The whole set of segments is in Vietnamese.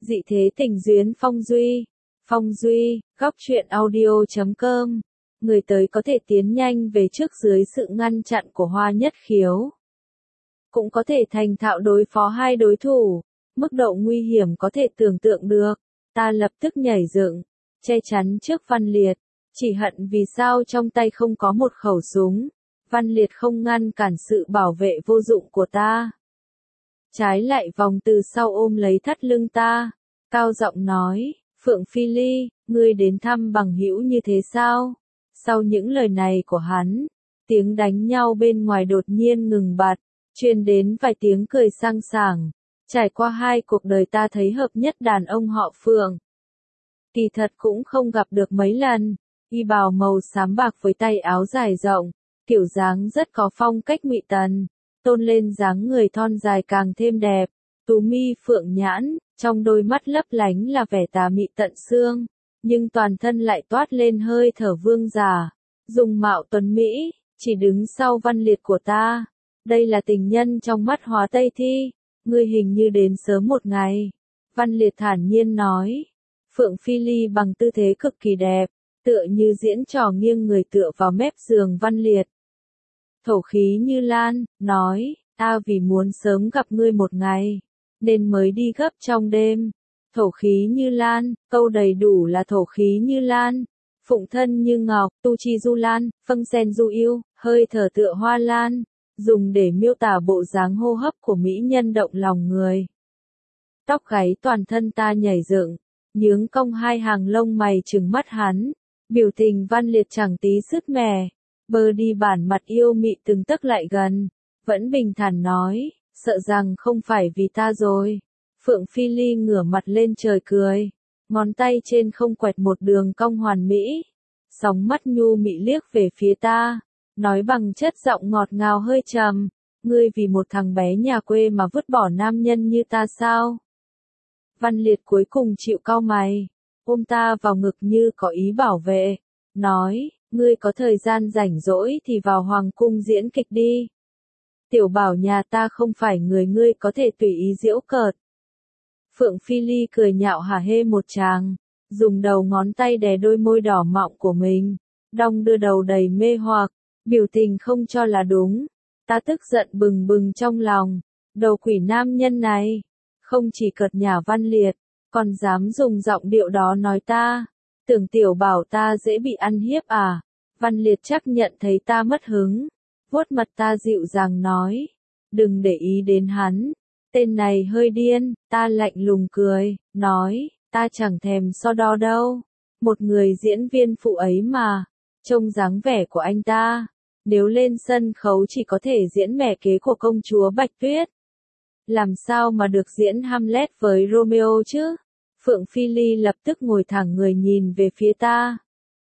Dị thế tình duyên Phong Duy. Phong Duy, góc truyện audio.com. Người tới có thể tiến nhanh về trước dưới sự ngăn chặn của Hoa Nhất Khiếu. Cũng có thể thành thạo đối phó hai đối thủ. Mức độ nguy hiểm có thể tưởng tượng được. Ta lập tức nhảy dựng, che chắn trước Văn Liệt. Chỉ hận vì sao trong tay không có một khẩu súng. Văn Liệt không ngăn cản sự bảo vệ vô dụng của ta. Trái lại vòng từ sau ôm lấy thắt lưng ta. Cao giọng nói, Phượng Phi Ly, ngươi đến thăm bằng hữu như thế sao? Sau những lời này của hắn, tiếng đánh nhau bên ngoài đột nhiên ngừng bặt, truyền đến vài tiếng cười sang sảng. Trải qua hai cuộc đời ta thấy hợp nhất đàn ông họ Phượng. Kỳ thật cũng không gặp được mấy lần. Y bào màu xám bạc với tay áo dài rộng, kiểu dáng rất có phong cách ngụy tần, tôn lên dáng người thon dài càng thêm đẹp. Tú mi phượng nhãn, trong đôi mắt lấp lánh là vẻ tà mị tận xương, nhưng toàn thân lại toát lên hơi thở vương giả. Dung mạo tuấn mỹ, chỉ đứng sau Văn Liệt của ta. Đây là tình nhân trong mắt Hóa Tây Thi, ngươi hình như đến sớm một ngày. Văn Liệt thản nhiên nói. Phượng Phi Ly bằng tư thế cực kỳ đẹp, tựa như diễn trò nghiêng người tựa vào mép giường Văn Liệt. Thổ khí như lan, nói, ta vì muốn sớm gặp ngươi một ngày, nên mới đi gấp trong đêm. Thổ khí như lan, câu đầy đủ là thổ khí như lan. Phụng thân như ngọc, tu chi du lan, phâng sen du yêu, hơi thở tựa hoa lan, dùng để miêu tả bộ dáng hô hấp của mỹ nhân động lòng người. Tóc gáy toàn thân ta nhảy dựng, nhướng cong hai hàng lông mày trừng mắt hắn. Biểu tình Văn Liệt chẳng tí sứt mẻ, bờ đi bản mặt yêu mị từng tấc lại gần, vẫn bình thản nói, sợ rằng không phải vì ta rồi. Phượng Phi Ly ngửa mặt lên trời cười, ngón tay trên không quẹt một đường cong hoàn mỹ, sóng mắt nhu mị liếc về phía ta, nói bằng chất giọng ngọt ngào hơi trầm, ngươi vì một thằng bé nhà quê mà vứt bỏ nam nhân như ta sao? Văn Liệt cuối cùng chịu cau mày, ôm ta vào ngực như có ý bảo vệ, nói, ngươi có thời gian rảnh rỗi thì vào hoàng cung diễn kịch đi. Tiểu bảo nhà ta không phải người ngươi có thể tùy ý giễu cợt. Phượng Phi Ly cười nhạo hả hê một tràng, dùng đầu ngón tay đè đôi môi đỏ mọng của mình, đong đưa đầu đầy mê hoặc, biểu tình không cho là đúng. Ta tức giận bừng bừng trong lòng, đầu quỷ nam nhân này, không chỉ cợt nhả Văn Liệt, còn dám dùng giọng điệu đó nói ta, tưởng tiểu bảo ta dễ bị ăn hiếp à? Văn Liệt chắc nhận thấy ta mất hứng, vuốt mặt ta dịu dàng nói, đừng để ý đến hắn, tên này hơi điên. Ta lạnh lùng cười, nói, ta chẳng thèm so đo đâu, một người diễn viên phụ ấy mà, trông dáng vẻ của anh ta, nếu lên sân khấu chỉ có thể diễn mẹ kế của công chúa Bạch Tuyết. Làm sao mà được diễn Hamlet với Romeo chứ? Phượng Phi Ly lập tức ngồi thẳng người nhìn về phía ta.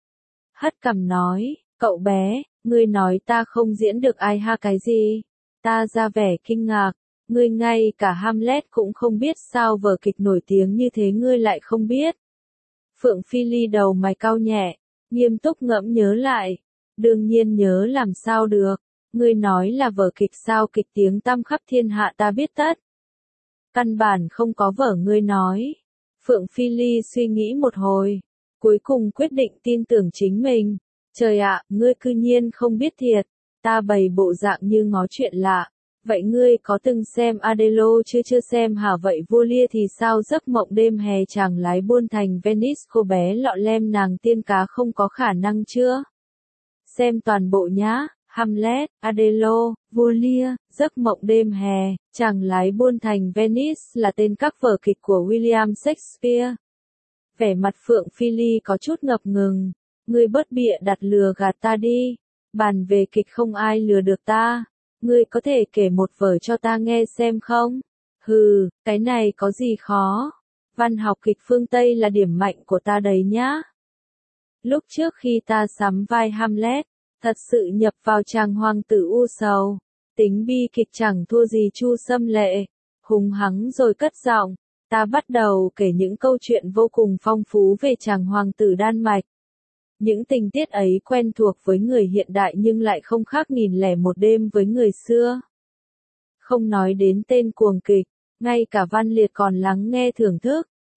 Hất cằm nói, cậu bé, ngươi nói ta không diễn được ai ha cái gì? Ta ra vẻ kinh ngạc, ngươi ngay cả Hamlet cũng không biết sao vở kịch nổi tiếng như thế ngươi lại không biết. Phượng Phi Ly đầu mày cau nhẹ, nghiêm túc ngẫm nhớ lại. Đương nhiên nhớ làm sao được. Ngươi nói là vở kịch sao kịch tiếng tăm khắp thiên hạ ta biết tất. Căn bản không có vở ngươi nói. Phượng Phi Ly suy nghĩ một hồi, cuối cùng quyết định tin tưởng chính mình. Trời ạ, ngươi cư nhiên không biết thiệt. Ta bày bộ dạng như ngó chuyện lạ. Vậy ngươi có từng xem Adelo chưa xem hả? Vậy vua lia thì sao? Giấc mộng đêm hè chàng lái buôn thành Venice, cô bé lọ lem nàng tiên cá không có khả năng chưa? Xem toàn bộ nhá. Hamlet, Adelo, vua lia, giấc mộng đêm hè, chàng lái buôn thành Venice là tên các vở kịch của William Shakespeare. Vẻ mặt Phượng Phi Ly có chút ngập ngừng. Ngươi bớt bịa đặt lừa gạt ta đi. Bàn về kịch không ai lừa được ta. Ngươi có thể kể một vở cho ta nghe xem không? Hừ, cái này có gì khó. Văn học kịch phương Tây là điểm mạnh của ta đấy nhá. Lúc trước khi ta sắm vai Hamlet, thật sự nhập vào chàng hoàng tử u sầu. Tính bi kịch chẳng thua gì Chu Xâm Lệ. Hùng hắng rồi cất giọng. Ta bắt đầu kể những câu chuyện vô cùng phong phú về chàng hoàng tử Đan Mạch. Những tình tiết ấy quen thuộc với người hiện đại nhưng lại không khác 1001 đêm với người xưa. Không nói đến tên cuồng kịch, ngay cả Văn Liệt còn lắng nghe thưởng thức.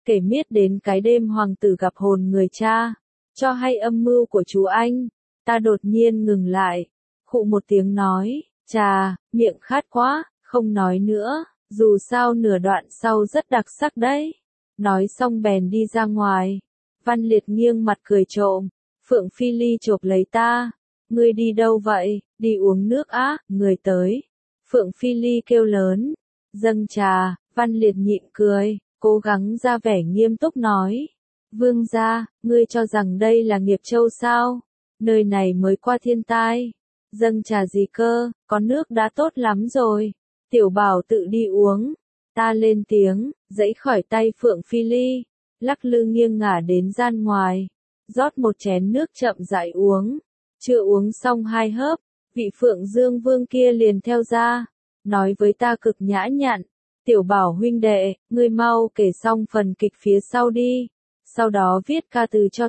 kể miết đến cái đêm hoàng tử gặp hồn người cha, cho hay âm mưu của chú anh. Ta đột nhiên ngừng lại, khụ một tiếng nói, chà, miệng khát quá, không nói nữa, dù sao nửa đoạn sau rất đặc sắc đấy. Nói xong bèn đi ra ngoài. Văn Liệt nghiêng mặt cười trộm, Phượng Phi Ly chộp lấy ta, ngươi đi đâu vậy, đi uống nước á, người tới. Phượng Phi Ly kêu lớn, dâng trà. Văn Liệt nhịn cười, cố gắng ra vẻ nghiêm túc nói, vương gia, ngươi cho rằng đây là Nghiệp Châu sao, nơi này mới qua thiên tai, dâng trà gì cơ, có nước đã tốt lắm rồi, tiểu bảo tự đi uống. Ta lên tiếng, giãy khỏi tay Phượng Phi Ly, lắc lư nghiêng ngả đến gian ngoài, rót một chén nước chậm rãi uống, chưa uống xong 2 hớp, vị Phượng Dương Vương kia liền theo ra, nói với ta cực nhã nhặn, tiểu bảo huynh đệ, ngươi mau kể xong phần kịch phía sau đi, sau đó viết ca từ cho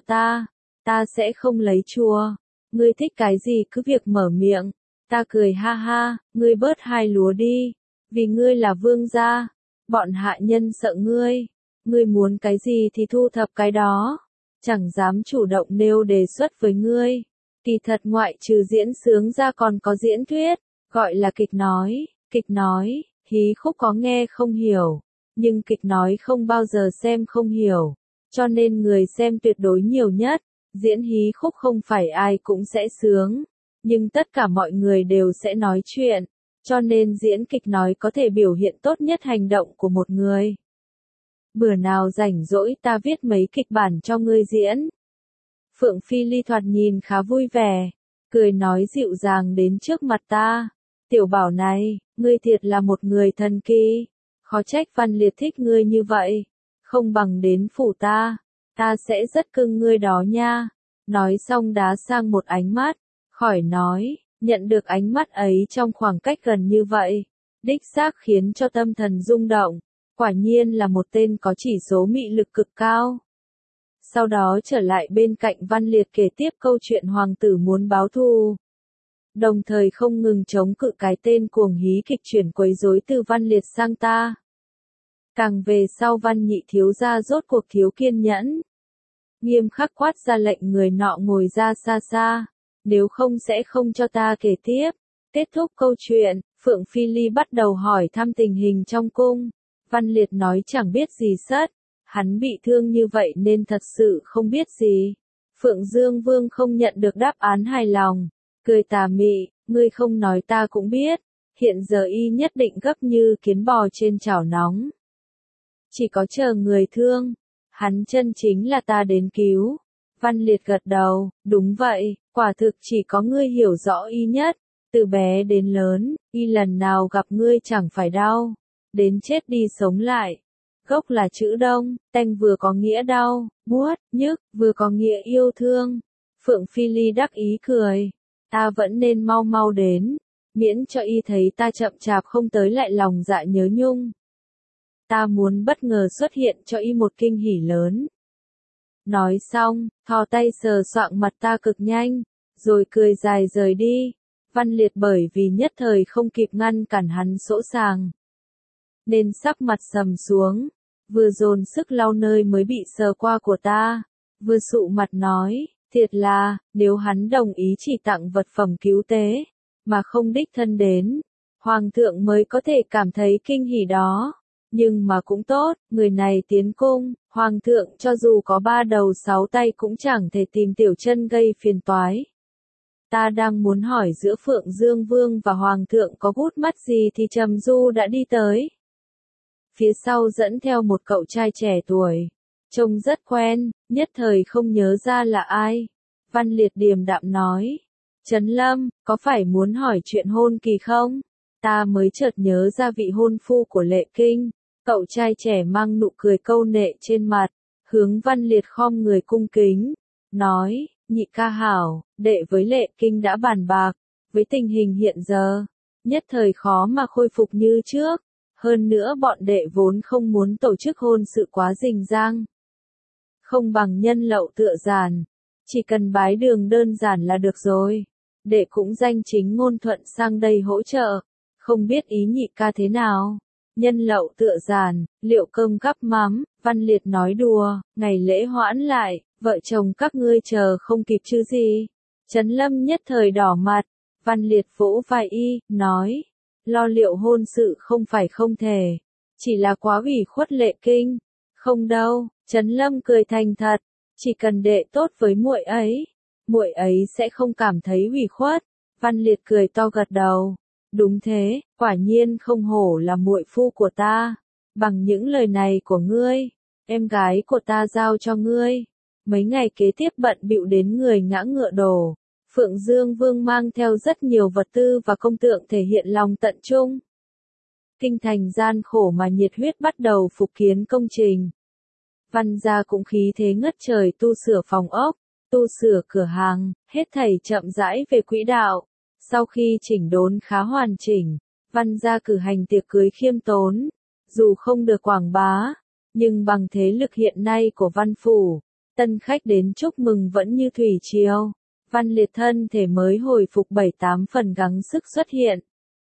ta sẽ không lấy chùa, ngươi thích cái gì cứ việc mở miệng. Ta cười ha ha, ngươi bớt hai lúa đi, vì ngươi là vương gia, bọn hạ nhân sợ ngươi muốn cái gì thì thu thập cái đó, chẳng dám chủ động nêu đề xuất với ngươi. Kỳ thật ngoại trừ diễn sướng ra còn có diễn thuyết, gọi là kịch nói, hí khúc có nghe không hiểu, nhưng kịch nói không bao giờ xem không hiểu, cho nên người xem tuyệt đối nhiều nhất. Diễn hí khúc không phải ai cũng sẽ sướng, nhưng tất cả mọi người đều sẽ nói chuyện, cho nên diễn kịch nói có thể biểu hiện tốt nhất hành động của một người. Bữa nào rảnh rỗi ta viết mấy kịch bản cho ngươi diễn. Phượng Phi Ly thoạt nhìn khá vui vẻ, cười nói dịu dàng đến trước mặt ta. Tiểu bảo này, ngươi thiệt là một người thần kỳ, khó trách Văn Liệt thích ngươi như vậy, không bằng đến phủ ta sẽ rất cưng ngươi đó nha. Nói xong đá sang một ánh mắt, khỏi nói, nhận được ánh mắt ấy trong khoảng cách gần như vậy, đích xác khiến cho tâm thần rung động, quả nhiên là một tên có chỉ số mị lực cực cao. Sau đó trở lại bên cạnh Văn Liệt kể tiếp câu chuyện hoàng tử muốn báo thù, đồng thời không ngừng chống cự cái tên cuồng hí kịch chuyển quấy rối từ Văn Liệt sang ta. Càng về sau Văn Nhị thiếu gia rốt cuộc thiếu kiên nhẫn, nghiêm khắc quát ra lệnh người nọ ngồi ra xa xa, nếu không sẽ không cho ta kể tiếp. Kết thúc câu chuyện, Phượng Phi Ly bắt đầu hỏi thăm tình hình trong cung. Văn Liệt nói chẳng biết gì sất, hắn bị thương như vậy nên thật sự không biết gì. Phượng Dương Vương không nhận được đáp án hài lòng, cười tà mị, ngươi không nói ta cũng biết, hiện giờ y nhất định gấp như kiến bò trên chảo nóng. Chỉ có chờ người thương, hắn chân chính là ta đến cứu. Văn Liệt gật đầu, đúng vậy, quả thực chỉ có ngươi hiểu rõ y nhất, từ bé đến lớn, y lần nào gặp ngươi chẳng phải đau, đến chết đi sống lại. Gốc là chữ Đông, tanh vừa có nghĩa đau, buốt, nhức, vừa có nghĩa yêu thương. Phượng Phi Ly đắc ý cười, ta vẫn nên mau mau đến, miễn cho y thấy ta chậm chạp không tới lại lòng dạ nhớ nhung. Ta muốn bất ngờ xuất hiện cho y một kinh hỉ lớn. Nói xong, thò tay sờ soạng mặt ta cực nhanh, rồi cười dài rời đi. Văn Liệt bởi vì nhất thời không kịp ngăn cản hắn sỗ sàng, nên sắc mặt sầm xuống, vừa dồn sức lau nơi mới bị sờ qua của ta, vừa sụ mặt nói, thiệt là, nếu hắn đồng ý chỉ tặng vật phẩm cứu tế, mà không đích thân đến, Hoàng thượng mới có thể cảm thấy kinh hỉ đó. Nhưng mà cũng tốt, người này tiến cung, Hoàng thượng cho dù có 3 đầu 6 tay cũng chẳng thể tìm Tiểu Chân gây phiền toái. Ta đang muốn hỏi giữa Phượng Dương Vương và Hoàng thượng có gút mắt gì thì Trầm Du đã đi tới. Phía sau dẫn theo một cậu trai trẻ tuổi, trông rất quen, nhất thời không nhớ ra là ai. Văn Liệt điềm đạm nói, Trấn Lâm, có phải muốn hỏi chuyện hôn kỳ không? Ta mới chợt nhớ ra vị hôn phu của Lệ Kinh. Cậu trai trẻ mang nụ cười câu nệ trên mặt, hướng Văn Liệt khom người cung kính, nói, nhị ca hảo, đệ với Lệ Kinh đã bàn bạc, với tình hình hiện giờ, nhất thời khó mà khôi phục như trước, hơn nữa bọn đệ vốn không muốn tổ chức hôn sự quá rình rang. Không bằng nhân lậu tựa giản, chỉ cần bái đường đơn giản là được rồi, đệ cũng danh chính ngôn thuận sang đây hỗ trợ, không biết ý nhị ca thế nào. nhân lậu tựa giàn, liệu cơm gắp mắm, Văn Liệt nói đùa, ngày lễ hoãn lại, vợ chồng các ngươi chờ không kịp chứ gì. Trấn Lâm nhất thời đỏ mặt, Văn Liệt vỗ vai y, nói, lo liệu hôn sự không phải không thể, chỉ là quá ủy khuất Lệ Kinh. Không đâu, Trấn Lâm cười thành thật, chỉ cần đệ tốt với muội ấy sẽ không cảm thấy ủy khuất. Văn Liệt cười to gật đầu, đúng thế, quả nhiên không hổ là muội phu của ta, bằng những lời này của ngươi, em gái của ta giao cho ngươi. Mấy ngày kế tiếp bận bịu đến người ngã ngựa đổ, Phượng Dương Vương mang theo rất nhiều vật tư và công tượng thể hiện lòng tận trung. Kinh thành gian khổ mà nhiệt huyết bắt đầu phục kiến công trình. Văn gia cũng khí thế ngất trời tu sửa phòng ốc, tu sửa cửa hàng, hết thảy chậm rãi về quỹ đạo. Sau khi chỉnh đốn khá hoàn chỉnh, Văn gia cử hành tiệc cưới khiêm tốn, dù không được quảng bá, nhưng bằng thế lực hiện nay của Văn phủ, tân khách đến chúc mừng vẫn như thủy triều. Văn Liệt thân thể mới hồi phục 7-8 phần gắng sức xuất hiện.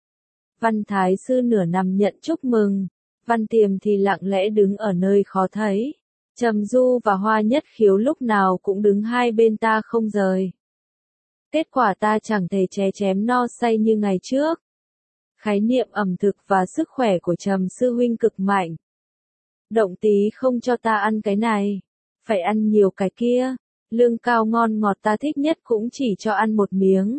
Văn Thái sư nửa nằm nhận chúc mừng, Văn Tiềm thì lặng lẽ đứng ở nơi khó thấy. Trầm Du và Hoa Nhất Khiếu lúc nào cũng đứng hai bên ta không rời. Kết quả ta chẳng thể chém no say như ngày trước. Khái niệm ẩm thực và sức khỏe của Trầm sư huynh cực mạnh. Động tí không cho ta ăn cái này, phải ăn nhiều cái kia. Lương cao ngon ngọt ta thích nhất cũng chỉ cho ăn một miếng.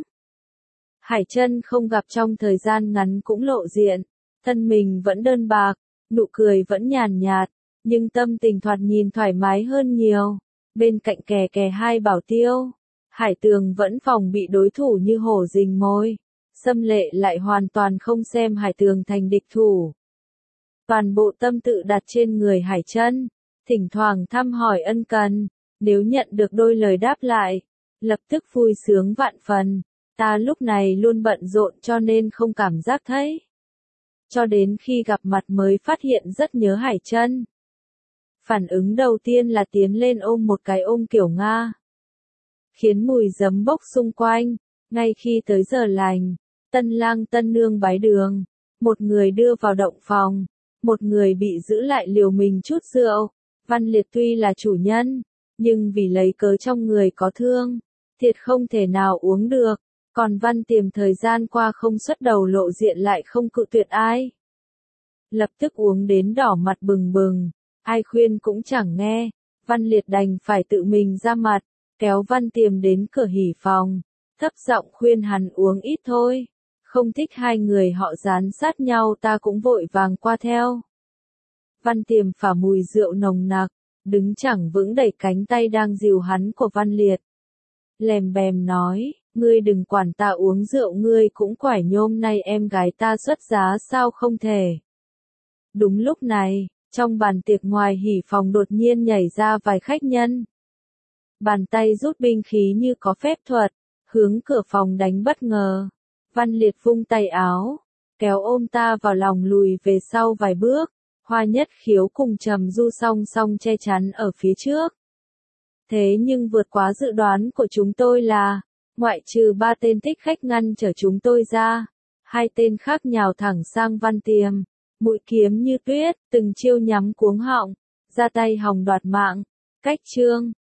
Hải Chân không gặp trong thời gian ngắn cũng lộ diện, thân mình vẫn đơn bạc, nụ cười vẫn nhàn nhạt, nhưng tâm tình thoạt nhìn thoải mái hơn nhiều. Bên cạnh kè hai bảo tiêu, Hải Tường vẫn phòng bị đối thủ như hổ rình mồi, Xâm Lệ lại hoàn toàn không xem Hải Tường thành địch thủ. Toàn bộ tâm tự đặt trên người Hải Chân, thỉnh thoảng thăm hỏi ân cần, nếu nhận được đôi lời đáp lại, lập tức vui sướng vạn phần. Ta lúc này luôn bận rộn cho nên không cảm giác thấy. Cho đến khi gặp mặt mới phát hiện rất nhớ Hải Chân. Phản ứng đầu tiên là tiến lên ôm một cái ôm kiểu Nga. Khiến mùi giấm bốc xung quanh, ngay khi tới giờ lành, tân lang tân nương bái đường. Một người đưa vào động phòng, một người bị giữ lại liều mình chút rượu. Văn Liệt tuy là chủ nhân, nhưng vì lấy cớ trong người có thương, thiệt không thể nào uống được. Còn Văn Tiềm thời gian qua không xuất đầu lộ diện lại không cự tuyệt ai. Lập tức uống đến đỏ mặt bừng bừng, ai khuyên cũng chẳng nghe, Văn Liệt đành phải tự mình ra mặt, kéo Văn Tiềm đến cửa hỉ phòng, thấp giọng khuyên hắn uống ít thôi, không thích hai người họ dán sát nhau ta cũng vội vàng qua theo. Văn Tiềm phả mùi rượu nồng nặc, đứng chẳng vững đẩy cánh tay đang dìu hắn của Văn Liệt. Lèm bèm nói, ngươi đừng quản ta uống rượu ngươi cũng quải nhôm nay em gái ta xuất giá sao không thể. Đúng lúc này, trong bàn tiệc ngoài hỉ phòng đột nhiên nhảy ra vài khách nhân. Bàn tay rút binh khí như có phép thuật, hướng cửa phòng đánh bất ngờ. Văn Liệt vung tay áo, kéo ôm ta vào lòng lùi về sau vài bước. Hoa Nhất Khiếu cùng Trầm Du song song che chắn ở phía trước. Thế nhưng vượt quá dự đoán của chúng tôi là, ngoại trừ 3 tên thích khách ngăn trở chúng tôi ra, 2 tên khác nhào thẳng sang Văn Tiềm, mũi kiếm như tuyết, từng chiêu nhắm cuống họng, ra tay hòng đoạt mạng. Cách chương